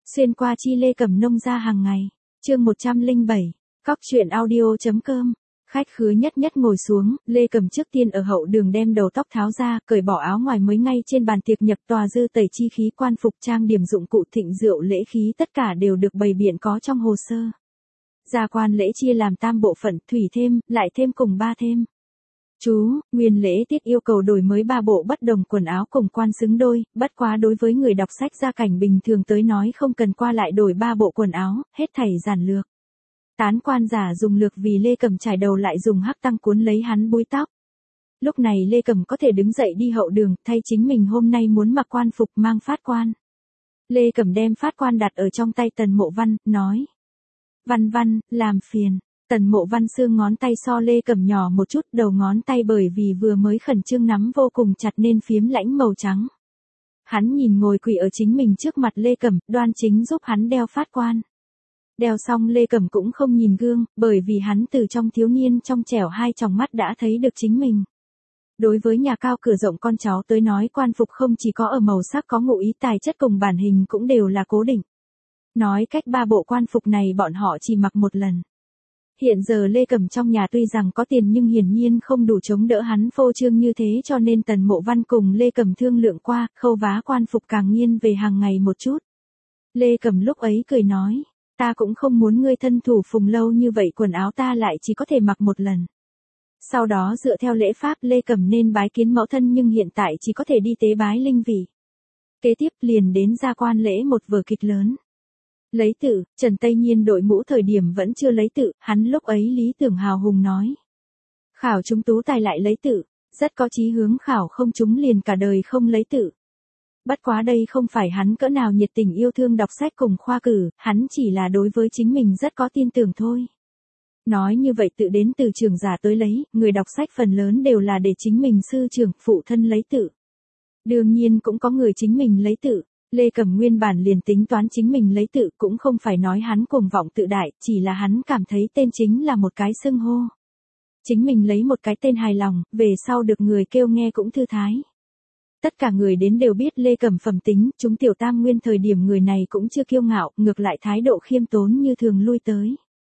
Xuyên qua chi Lê Cẩm nông ra hàng ngày. Chương 107. Cóc truyện audio.com. Khách khứa nhất nhất ngồi xuống, Lê Cẩm trước tiên ở hậu đường đem đầu tóc tháo ra, cởi bỏ áo ngoài mới ngay trên bàn tiệc nhập tòa dư tẩy chi khí quan phục trang điểm dụng cụ thịnh rượu lễ khí tất cả đều được bày biện có trong hồ sơ. Gia quan lễ chia làm tam bộ phận, thủy thêm, lại thêm cùng ba thêm. Chú, nguyên lễ tiết yêu cầu đổi mới 3 bộ bất đồng quần áo cùng quan xứng đôi, bất quá đối với người đọc sách gia cảnh bình thường tới nói không cần qua lại đổi 3 bộ quần áo, hết thảy giản lược. Tán quan giả dùng lược vì Lê Cẩm trải đầu lại dùng hắc tăng cuốn lấy hắn búi tóc. Lúc này Lê Cẩm có thể đứng dậy đi hậu đường, thay chính mình hôm nay muốn mặc quan phục mang phát quan. Lê Cẩm đem phát quan đặt ở trong tay Tần Mộ Văn, nói. Văn Văn, làm phiền. Tần Mộ Văn xương ngón tay so Lê Cẩm nhỏ một chút, đầu ngón tay bởi vì vừa mới khẩn trương nắm vô cùng chặt nên phiếm lãnh màu trắng. Hắn nhìn ngồi quỳ ở chính mình trước mặt Lê Cẩm, đoan chính giúp hắn đeo phát quan. Đeo xong Lê Cẩm cũng không nhìn gương, bởi vì hắn từ trong thiếu niên trong trẻo hai tròng mắt đã thấy được chính mình. Đối với nhà cao cửa rộng con cháu tới nói quan phục không chỉ có ở màu sắc có ngụ ý tài chất cùng bản hình cũng đều là cố định. Nói cách 3 bộ quan phục này bọn họ chỉ mặc một lần. Hiện giờ Lê Cẩm trong nhà tuy rằng có tiền nhưng hiển nhiên không đủ chống đỡ hắn phô trương như thế cho nên Tần Mộ Văn cùng Lê Cẩm thương lượng qua, khâu vá quan phục càng nghiên về hàng ngày một chút. Lê Cẩm lúc ấy cười nói, ta cũng không muốn ngươi thân thủ phùng lâu như vậy quần áo ta lại chỉ có thể mặc một lần. Sau đó dựa theo lễ pháp Lê Cẩm nên bái kiến mẫu thân nhưng hiện tại chỉ có thể đi tế bái linh vị. Kế tiếp liền đến gia quan lễ một vở kịch lớn. Lấy tự, Trần Tây Nhiên đội mũ thời điểm vẫn chưa lấy tự, hắn lúc ấy lý tưởng hào hùng nói. Khảo chúng tú tài lại lấy tự, rất có chí hướng khảo không chúng liền cả đời không lấy tự. Bất quá đây không phải hắn cỡ nào nhiệt tình yêu thương đọc sách cùng khoa cử, hắn chỉ là đối với chính mình rất có tin tưởng thôi. Nói như vậy tự đến từ trưởng giả tới lấy, người đọc sách phần lớn đều là để chính mình sư trưởng, phụ thân lấy tự. Đương nhiên cũng có người chính mình lấy tự. Lê Cẩm nguyên bản liền tính toán chính mình lấy tự cũng không phải nói hắn cuồng vọng tự đại, chỉ là hắn cảm thấy tên chính là một cái xưng hô. Chính mình lấy một cái tên hài lòng, về sau được người kêu nghe cũng thư thái. Tất cả người đến đều biết Lê Cẩm phẩm tính, chúng tiểu tam nguyên thời điểm người này cũng chưa kiêu ngạo, ngược lại thái độ khiêm tốn như thường lui tới.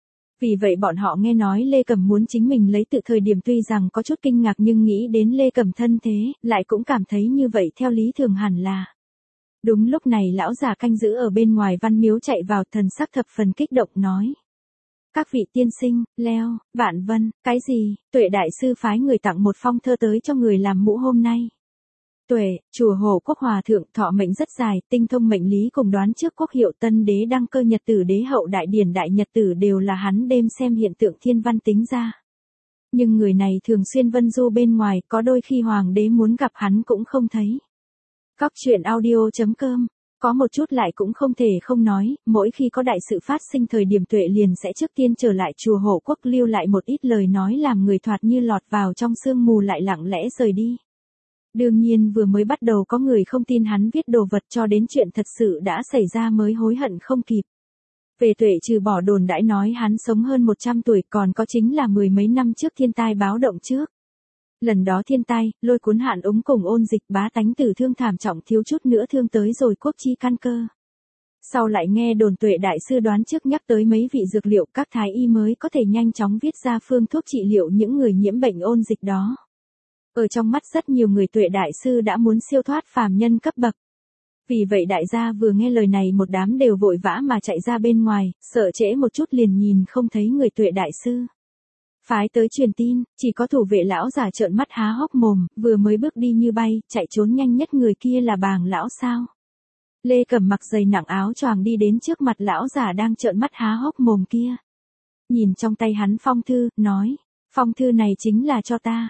Vì vậy bọn họ nghe nói Lê Cẩm muốn chính mình lấy tự thời điểm tuy rằng có chút kinh ngạc nhưng nghĩ đến Lê Cẩm thân thế, lại cũng cảm thấy như vậy theo lý thường hẳn là. Đúng lúc này lão già canh giữ ở bên ngoài văn miếu chạy vào thần sắc thập phần kích động nói. Các vị tiên sinh, Leo, Vạn Vân, cái gì, Tuệ đại sư phái người tặng một phong thơ tới cho người làm mũ hôm nay. Tuệ, chùa Hồ Quốc Hòa Thượng thọ mệnh rất dài, tinh thông mệnh lý cùng đoán trước quốc hiệu tân đế đăng cơ nhật tử đế hậu đại điển đại nhật tử đều là hắn đêm xem hiện tượng thiên văn tính ra. Nhưng người này thường xuyên vân du bên ngoài, có đôi khi hoàng đế muốn gặp hắn cũng không thấy. Cóc truyện audio.com. Có một chút lại cũng không thể không nói, mỗi khi có đại sự phát sinh thời điểm Tuệ liền sẽ trước tiên trở lại chùa Hộ Quốc lưu lại một ít lời nói làm người thoạt như lọt vào trong sương mù lại lặng lẽ rời đi. Đương nhiên vừa mới bắt đầu có người không tin hắn viết đồ vật cho đến chuyện thật sự đã xảy ra mới hối hận không kịp. Về Tuệ trừ bỏ đồn đãi nói hắn sống hơn 100 tuổi còn có chính là 10 mấy năm trước thiên tai báo động trước. Lần đó thiên tai, lôi cuốn hạn ống cùng ôn dịch bá tánh tử thương thảm trọng thiếu chút nữa thương tới rồi quốc chi căn cơ. Sau lại nghe đồn Tuệ đại sư đoán trước nhắc tới mấy vị dược liệu các thái y mới có thể nhanh chóng viết ra phương thuốc trị liệu những người nhiễm bệnh ôn dịch đó. Ở trong mắt rất nhiều người Tuệ đại sư đã muốn siêu thoát phàm nhân cấp bậc. Vì vậy đại gia vừa nghe lời này một đám đều vội vã mà chạy ra bên ngoài, sợ trễ một chút liền nhìn không thấy người Tuệ đại sư. Phái tới truyền tin, chỉ có thủ vệ lão già trợn mắt há hốc mồm, vừa mới bước đi như bay, chạy trốn nhanh nhất người kia là Bàng lão sao. Lê Cẩm mặc giày nặng áo choàng đi đến trước mặt lão già đang trợn mắt há hốc mồm kia. Nhìn trong tay hắn phong thư, nói, phong thư này chính là cho ta.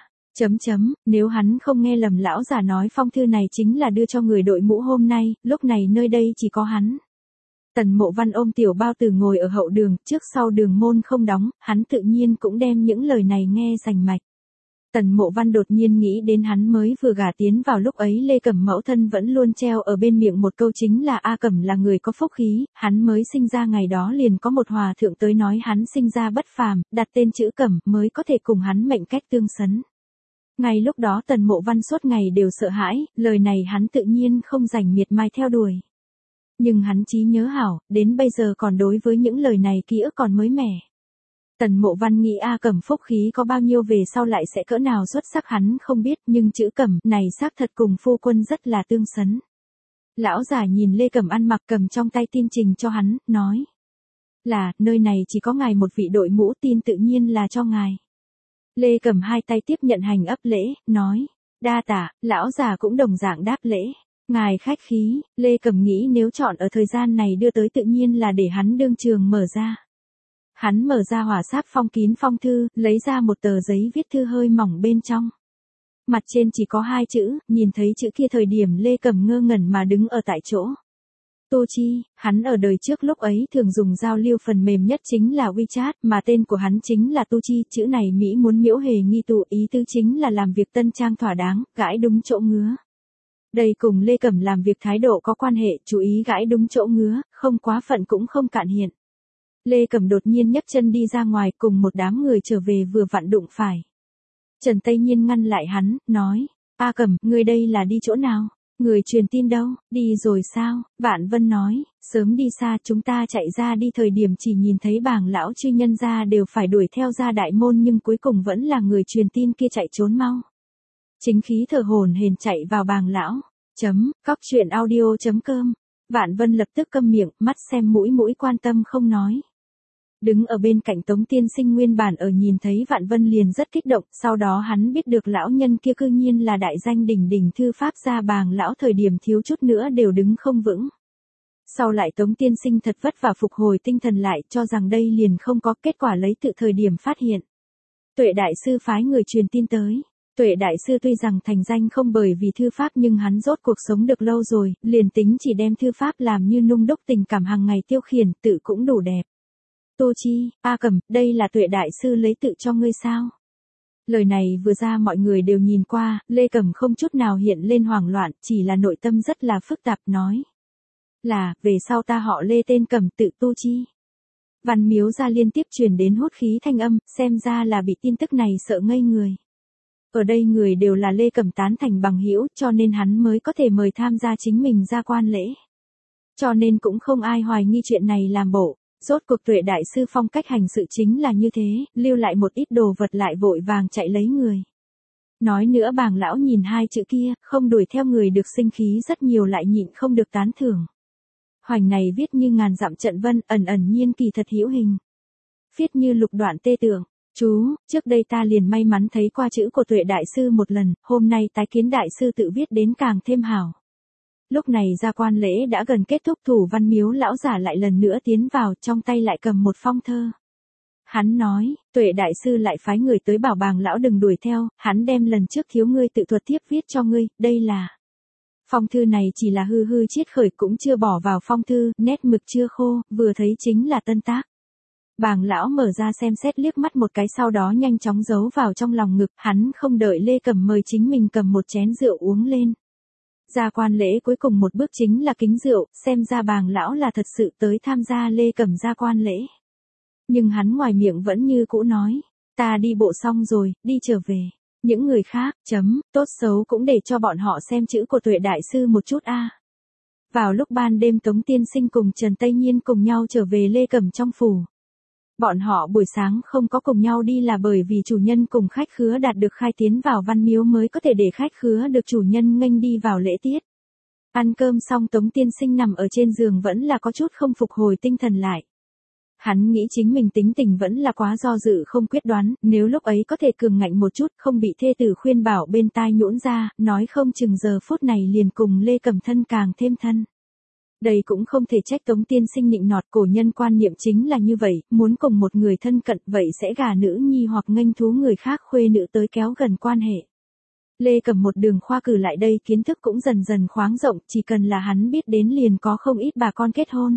Nếu hắn không nghe lầm lão già nói phong thư này chính là đưa cho người đội mũ hôm nay, lúc này nơi đây chỉ có hắn. Tần Mộ Văn ôm tiểu bao tử ngồi ở hậu đường, trước sau đường môn không đóng, hắn tự nhiên cũng đem những lời này nghe rành mạch. Tần Mộ Văn đột nhiên nghĩ đến hắn mới vừa gả tiến vào lúc ấy Lê Cẩm mẫu thân vẫn luôn treo ở bên miệng một câu chính là A Cẩm là người có phúc khí, hắn mới sinh ra ngày đó liền có một hòa thượng tới nói hắn sinh ra bất phàm, đặt tên chữ Cẩm mới có thể cùng hắn mệnh cách tương xứng. Ngay lúc đó Tần Mộ Văn suốt ngày đều sợ hãi, lời này hắn tự nhiên không rảnh miệt mai theo đuổi. Nhưng hắn trí nhớ hảo, đến bây giờ còn đối với những lời này ký ức còn mới mẻ. Tần Mộ Văn nghĩ A Cẩm phúc khí có bao nhiêu về sau lại sẽ cỡ nào xuất sắc hắn không biết, nhưng chữ Cẩm này xác thật cùng phu quân rất là tương xứng. Lão giả nhìn Lê Cẩm ăn mặc cầm trong tay tin trình cho hắn, nói. Là, nơi này chỉ có ngài một vị đội mũ, tin tự nhiên là cho ngài. Lê Cẩm hai tay tiếp nhận hành ấp lễ, nói. Đa tạ, lão già cũng đồng dạng đáp lễ. Ngài khách khí, Lê Cẩm nghĩ nếu chọn ở thời gian này đưa tới tự nhiên là để hắn đương trường mở ra. Hắn mở ra hỏa sáp phong kín phong thư, lấy ra một tờ giấy viết thư hơi mỏng bên trong. Mặt trên chỉ có 2 chữ, nhìn thấy chữ kia thời điểm Lê Cẩm ngơ ngẩn mà đứng ở tại chỗ. Tô Chi, hắn ở đời trước lúc ấy thường dùng giao lưu phần mềm nhất chính là WeChat, mà tên của hắn chính là Tô Chi, chữ này Mỹ muốn miễu hề nghi tụ, ý tứ chính là làm việc tân trang thỏa đáng, gãi đúng chỗ ngứa. Đây cùng Lê Cẩm làm việc thái độ có quan hệ, chú ý gãi đúng chỗ ngứa, không quá phận cũng không cạn hiện. Lê Cẩm đột nhiên nhấc chân đi ra ngoài cùng một đám người trở về vừa vặn đụng phải. Trần Tây Nhiên ngăn lại hắn, nói, A Cẩm, ngươi đây là đi chỗ nào? Người truyền tin đâu? Đi rồi sao? Vạn Vân nói, sớm đi xa chúng ta chạy ra đi thời điểm chỉ nhìn thấy bảng lão chư nhân ra đều phải đuổi theo ra đại môn nhưng cuối cùng vẫn là người truyền tin kia chạy trốn mau. Chính khí thở hổn hển chạy vào bảng lão. Cóc truyện audio.com. Vạn Vân lập tức câm miệng, mắt xem mũi quan tâm không nói. Đứng ở bên cạnh Tống Tiên Sinh nguyên bản ở nhìn thấy Vạn Vân liền rất kích động, sau đó hắn biết được lão nhân kia cư nhiên là đại danh đỉnh đỉnh thư pháp gia bàng lão thời điểm thiếu chút nữa đều đứng không vững. Sau lại Tống Tiên Sinh thật vất vả phục hồi tinh thần lại cho rằng đây liền không có kết quả lấy tự thời điểm phát hiện. Tuệ Đại Sư phái người truyền tin tới. Tuệ Đại Sư tuy rằng thành danh không bởi vì thư pháp nhưng hắn rốt cuộc sống được lâu rồi, liền tính chỉ đem thư pháp làm như nung đúc tình cảm hàng ngày tiêu khiển, tự cũng đủ đẹp. Tô Chi, A Cẩm, đây là Tuệ Đại Sư lấy tự cho ngươi sao? Lời này vừa ra mọi người đều nhìn qua, Lê Cẩm không chút nào hiện lên hoảng loạn, chỉ là nội tâm rất là phức tạp nói. Là, về sau ta họ Lê tên Cẩm tự Tô Chi. Văn Miếu ra liên tiếp truyền đến hốt khí thanh âm, xem ra là bị tin tức này sợ ngây người. Ở đây người đều là Lê Cẩm tán thành bằng hữu cho nên hắn mới có thể mời tham gia chính mình ra quan lễ. Cho nên cũng không ai hoài nghi chuyện này làm bộ. Rốt cuộc Tuệ Đại Sư phong cách hành sự chính là như thế, lưu lại một ít đồ vật lại vội vàng chạy lấy người. Nói nữa bàng lão nhìn 2 chữ kia, không đuổi theo người được sinh khí rất nhiều lại nhịn không được tán thưởng. Hoành này viết như ngàn dặm trận vân, ẩn ẩn nhiên kỳ thật hữu hình. Viết như lục đoạn tê tưởng. Chú, trước đây ta liền may mắn thấy qua chữ của Tuệ Đại Sư một lần, hôm nay tái kiến Đại Sư tự viết đến càng thêm hảo. Lúc này ra quan lễ đã gần kết thúc thủ Văn Miếu lão giả lại lần nữa tiến vào trong tay lại cầm một phong thơ. Hắn nói, Tuệ Đại Sư lại phái người tới bảo bàng lão đừng đuổi theo, hắn đem lần trước thiếu ngươi tự thuật tiếp viết cho ngươi, đây là. Phong thư này chỉ là hư hư chiết khởi cũng chưa bỏ vào phong thư, nét mực chưa khô, vừa thấy chính là tân tác. Bàng lão mở ra xem xét liếc mắt một cái sau đó nhanh chóng giấu vào trong lòng ngực, hắn không đợi Lê Cẩm mời chính mình cầm một chén rượu uống lên. Ra quan lễ cuối cùng một bước chính là kính rượu, xem ra bàng lão là thật sự tới tham gia Lê Cẩm ra quan lễ. Nhưng hắn ngoài miệng vẫn như cũ nói, ta đi bộ xong rồi, đi trở về. Những người khác, tốt xấu cũng để cho bọn họ xem chữ của Tuệ Đại Sư một chút a. Vào lúc ban đêm Tống Tiên Sinh cùng Trần Tây Nhiên cùng nhau trở về Lê Cẩm trong phủ. Bọn họ buổi sáng không có cùng nhau đi là bởi vì chủ nhân cùng khách khứa đạt được khai tiến vào Văn Miếu mới có thể để khách khứa được chủ nhân nghênh đi vào lễ tiết. Ăn cơm xong Tống Tiên Sinh nằm ở trên giường vẫn là có chút không phục hồi tinh thần lại. Hắn nghĩ chính mình tính tình vẫn là quá do dự không quyết đoán, nếu lúc ấy có thể cường ngạnh một chút không bị thê tử khuyên bảo bên tai nhũn ra, nói không chừng giờ phút này liền cùng Lê Cẩm thân càng thêm thân. Đây cũng không thể trách Tống Tiên Sinh nịnh nọt, cổ nhân quan niệm chính là như vậy, muốn cùng một người thân cận vậy sẽ gả nữ nhi hoặc nghênh thú người khác khuê nữ tới kéo gần quan hệ. Lê Cẩm một đường khoa cử lại đây kiến thức cũng dần dần khoáng rộng, chỉ cần là hắn biết đến liền có không ít bà con kết hôn.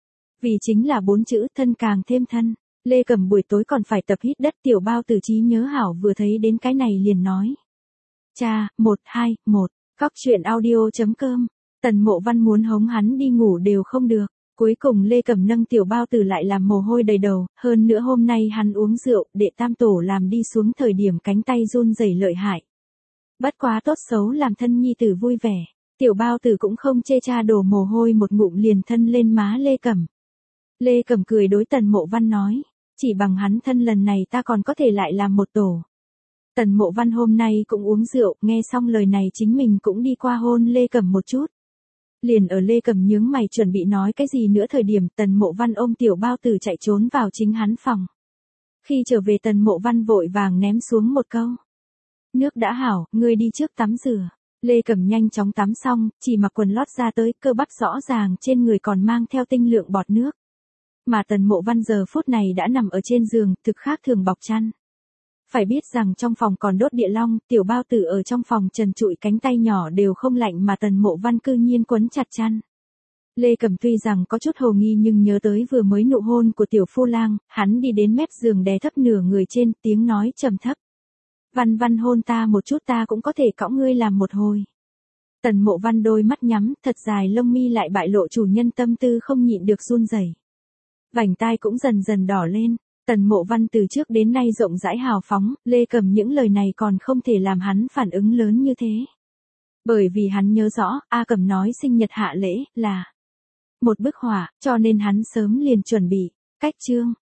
Vì chính là 4 chữ thân càng thêm thân. Lê Cẩm buổi tối còn phải tập hít đất tiểu bao tử trí nhớ hảo vừa thấy đến cái này liền nói. Cha, 121, cóc truyện audio.com. Tần Mộ Văn muốn hống hắn đi ngủ đều không được. Cuối cùng Lê Cẩm nâng tiểu bao tử lại làm mồ hôi đầy đầu, hơn nữa hôm nay hắn uống rượu, đệ tam tổ làm đi xuống thời điểm cánh tay run rẩy lợi hại. Bất quá tốt xấu làm thân nhi tử vui vẻ. Tiểu bao tử cũng không chê cha đổ mồ hôi một ngụm liền thân lên má Lê Cẩm. Lê Cẩm cười đối Tần Mộ Văn nói, chỉ bằng hắn thân lần này ta còn có thể lại làm một tổ. Tần Mộ Văn hôm nay cũng uống rượu, nghe xong lời này chính mình cũng đi qua hôn Lê Cẩm một chút. Liền ở Lê Cẩm nhướng mày chuẩn bị nói cái gì nữa thời điểm Tần Mộ Văn ôm tiểu bao tử chạy trốn vào chính hắn phòng. Khi trở về Tần Mộ Văn vội vàng ném xuống một câu. Nước đã hảo, ngươi đi trước tắm rửa. Lê Cẩm nhanh chóng tắm xong, chỉ mặc quần lót ra tới, cơ bắp rõ ràng trên người còn mang theo tinh lượng bọt nước. Mà Tần Mộ Văn giờ phút này đã nằm ở trên giường, thực khác thường bọc chăn. Phải biết rằng trong phòng còn đốt địa long, tiểu bao tử ở trong phòng trần trụi cánh tay nhỏ đều không lạnh mà Tần Mộ Văn cư nhiên quấn chặt chăn. Lê Cẩm tuy rằng có chút hồ nghi nhưng nhớ tới vừa mới nụ hôn của tiểu phu lang, hắn đi đến mép giường đè thấp nửa người trên, tiếng nói trầm thấp. Văn Văn hôn ta một chút ta cũng có thể cõng ngươi làm một hồi. Tần Mộ Văn đôi mắt nhắm, thật dài lông mi lại bại lộ chủ nhân tâm tư không nhịn được run rẩy. Vành tai cũng dần dần đỏ lên. Tần Mộ Văn từ trước đến nay rộng rãi hào phóng, Lê Cẩm những lời này còn không thể làm hắn phản ứng lớn như thế. Bởi vì hắn nhớ rõ, A Cẩm nói sinh nhật hạ lễ là một bức họa, cho nên hắn sớm liền chuẩn bị. Cách chương